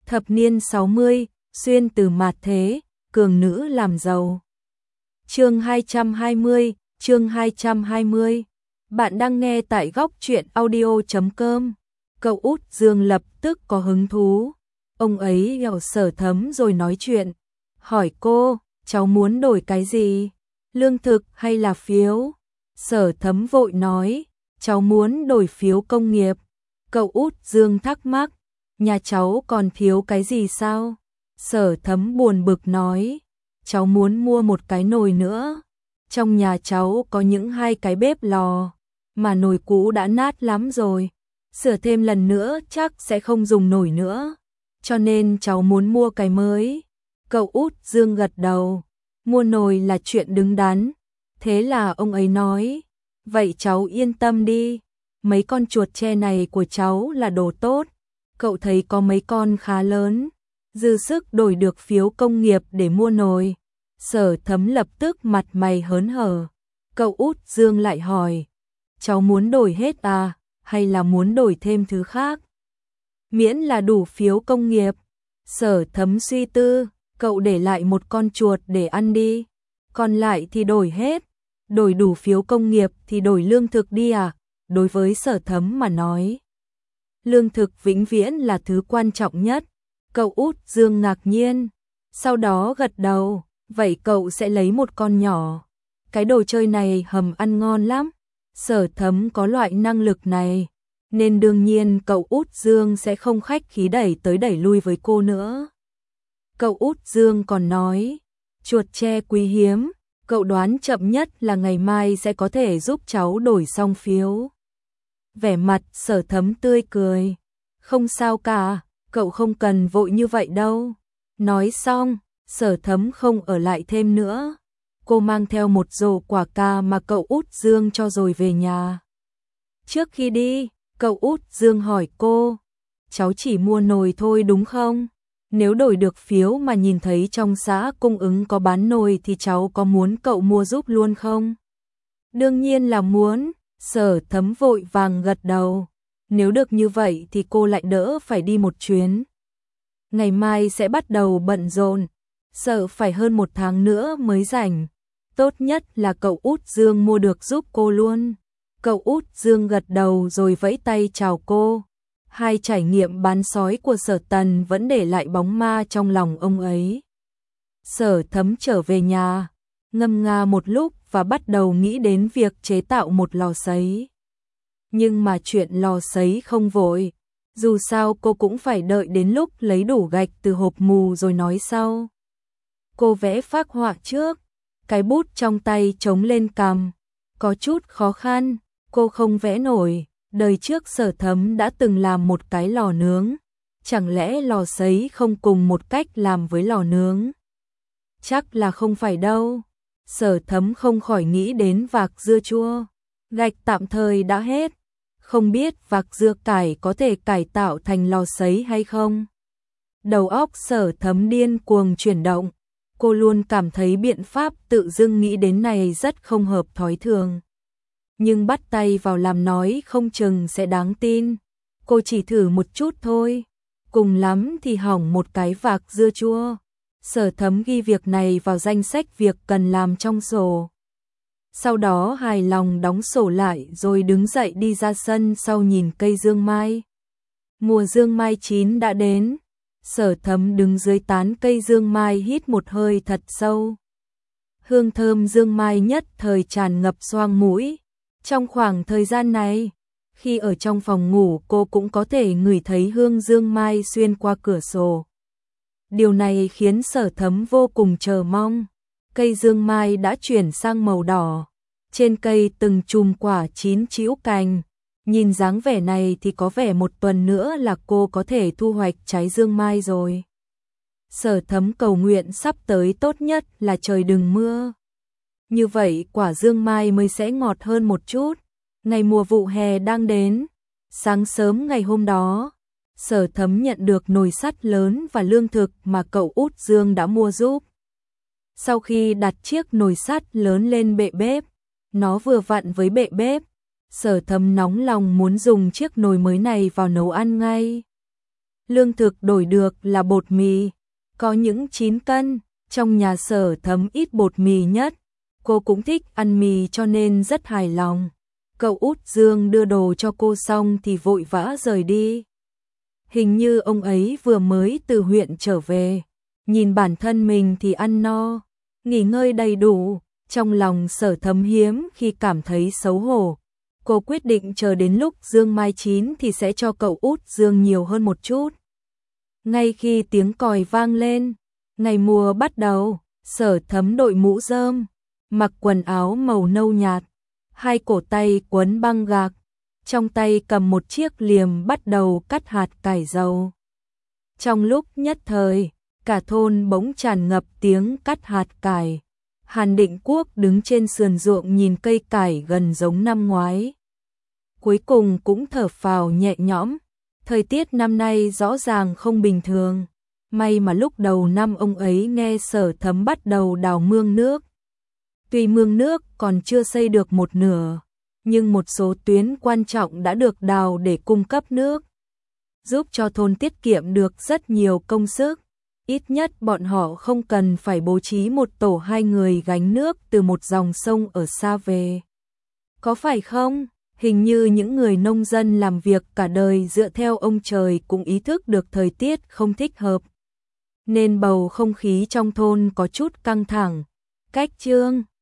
Thập niên 60, xuyên từ mạt thế, cường nữ làm giàu. Chương 220. Bạn đang nghe tại góc truyện audio.com. Cậu út Dương lập tức có hứng thú. Ông ấy gặp Sở Thấm rồi nói chuyện. Hỏi cô, cháu muốn đổi cái gì? Lương thực hay là phiếu? Sở Thấm vội nói, cháu muốn đổi phiếu công nghiệp. Cậu út Dương thắc mắc, nhà cháu còn thiếu cái gì sao? Sở Thấm buồn bực nói, cháu muốn mua một cái nồi nữa. Trong nhà cháu có những 2 cái bếp lò, mà nồi cũ đã nát lắm rồi. Sửa thêm lần nữa chắc sẽ không dùng nổi nữa. Cho nên cháu muốn mua cái mới. Cậu út Dương gật đầu, mua nồi là chuyện đứng đắn. Thế là ông ấy nói, vậy cháu yên tâm đi, mấy con chuột tre này của cháu là đồ tốt. Cậu thấy có mấy con khá lớn, dư sức đổi được phiếu công nghiệp để mua nồi. Sở Thấm lập tức mặt mày hớn hở. Cậu út Dương lại hỏi, cháu muốn đổi hết à, hay là muốn đổi thêm thứ khác? Miễn là đủ phiếu công nghiệp. Sở Thấm suy tư, cậu để lại một con chuột để ăn đi, còn lại thì đổi hết. Đổi đủ phiếu công nghiệp thì đổi lương thực đi à? Đối với Sở Thấm mà nói, lương thực vĩnh viễn là thứ quan trọng nhất. Cậu út Dương ngạc nhiên, sau đó gật đầu, vậy cậu sẽ lấy một con nhỏ. Cái đồ chơi này hầm ăn ngon lắm. Sở Thấm có loại năng lực này, nên đương nhiên cậu út Dương sẽ không khách khí đẩy tới đẩy lui với cô nữa. Cậu út Dương còn nói, chuột tre quý hiếm, cậu đoán chậm nhất là ngày mai sẽ có thể giúp cháu đổi xong phiếu. Vẻ mặt Sở Thấm tươi cười, không sao cả, cậu không cần vội như vậy đâu. Nói xong, Sở Thấm không ở lại thêm nữa. Cô mang theo một rổ quả cà mà cậu út Dương cho rồi về nhà. Trước khi đi, cậu út Dương hỏi cô, cháu chỉ mua nồi thôi đúng không? Nếu đổi được phiếu mà nhìn thấy trong xã cung ứng có bán nồi thì cháu có muốn cậu mua giúp luôn không? Đương nhiên là muốn. Sở Thấm vội vàng gật đầu. Nếu được như vậy thì cô lại đỡ phải đi một chuyến. Ngày mai sẽ bắt đầu bận rộn, sợ phải hơn 1 tháng nữa mới rảnh. Tốt nhất là cậu út Dương mua được giúp cô luôn. Cậu út Dương gật đầu rồi vẫy tay chào cô. 2 trải nghiệm bán sói của Sở Tần vẫn để lại bóng ma trong lòng ông ấy. Sở Thấm trở về nhà, ngâm nga một lúc và bắt đầu nghĩ đến việc chế tạo một lò sấy. Nhưng mà chuyện lò sấy không vội, dù sao cô cũng phải đợi đến lúc lấy đủ gạch từ hộp mù rồi nói sau. Cô vẽ phác họa trước, cái bút trong tay chống lên cằm, có chút khó khăn, cô không vẽ nổi. Đời trước Sở Thấm đã từng làm một cái lò nướng, chẳng lẽ lò sấy không cùng một cách làm với lò nướng? Chắc là không phải đâu. Sở Thấm không khỏi nghĩ đến vạc dưa chua, gạch tạm thời đã hết, không biết vạc dưa cải có thể cải tạo thành lò sấy hay không? Đầu óc Sở Thấm điên cuồng chuyển động, cô luôn cảm thấy biện pháp tự dưng nghĩ đến này rất không hợp thói thường. Nhưng bắt tay vào làm nói không chừng sẽ đáng tin. Cô chỉ thử một chút thôi, cùng lắm thì hỏng một cái vạc dưa chua. Sở Thấm ghi việc này vào danh sách việc cần làm trong sổ. Sau đó hài lòng đóng sổ lại rồi đứng dậy đi ra sân sau nhìn cây dương mai. Mùa dương mai chín đã đến. Sở Thấm đứng dưới tán cây dương mai hít một hơi thật sâu. Hương thơm dương mai nhất thời tràn ngập xoang mũi. Trong khoảng thời gian này, khi ở trong phòng ngủ cô cũng có thể ngửi thấy hương dương mai xuyên qua cửa sổ. Điều này khiến Sở Thấm vô cùng chờ mong. Cây dương mai đã chuyển sang màu đỏ. Trên cây từng chùm quả chín trĩu cành. Nhìn dáng vẻ này thì có vẻ 1 tuần nữa là cô có thể thu hoạch trái dương mai rồi. Sở Thấm cầu nguyện sắp tới tốt nhất là trời đừng mưa. Như vậy quả dương mai mới sẽ ngọt hơn một chút. Ngày mùa vụ hè đang đến. Sáng sớm ngày hôm đó, Sở Thấm nhận được nồi sắt lớn và lương thực mà cậu út Dương đã mua giúp. Sau khi đặt chiếc nồi sắt lớn lên bệ bếp, nó vừa vặn với bệ bếp. Sở Thấm nóng lòng muốn dùng chiếc nồi mới này vào nấu ăn ngay. Lương thực đổi được là bột mì, có những 9 cân, trong nhà Sở Thấm ít bột mì nhất. Cô cũng thích ăn mì cho nên rất hài lòng. Cậu Út Dương đưa đồ cho cô xong thì vội vã rời đi. Hình như ông ấy vừa mới từ huyện trở về, nhìn bản thân mình thì ăn no, nghỉ ngơi đầy đủ, trong lòng Sở Thấm hiếm khi cảm thấy xấu hổ. Cô quyết định chờ đến lúc dương mai chín thì sẽ cho cậu Út Dương nhiều hơn một chút. Ngay khi tiếng còi vang lên, ngày mùa bắt đầu, Sở Thấm đội mũ rơm, mặc quần áo màu nâu nhạt, hai cổ tay quấn băng gạc, trong tay cầm một chiếc liềm bắt đầu cắt hạt cải dầu. Trong lúc nhất thời, cả thôn bỗng tràn ngập tiếng cắt hạt cải. Hàn Định Quốc đứng trên sườn ruộng nhìn cây cải gần giống năm ngoái. Cuối cùng cũng thở phào nhẹ nhõm, thời tiết năm nay rõ ràng không bình thường. May mà lúc đầu năm ông ấy nghe Sở Thấm bắt đầu đào mương nước. Tuy mương nước còn chưa xây được một nửa, nhưng một số tuyến quan trọng đã được đào để cung cấp nước, giúp cho thôn tiết kiệm được rất nhiều công sức. Ít nhất bọn họ không cần phải bố trí một tổ 2 người gánh nước từ một dòng sông ở xa về. Có phải không? Hình như những người nông dân làm việc cả đời dựa theo ông trời cũng ý thức được thời tiết không thích hợp, nên bầu không khí trong thôn có chút căng thẳng. Cách chương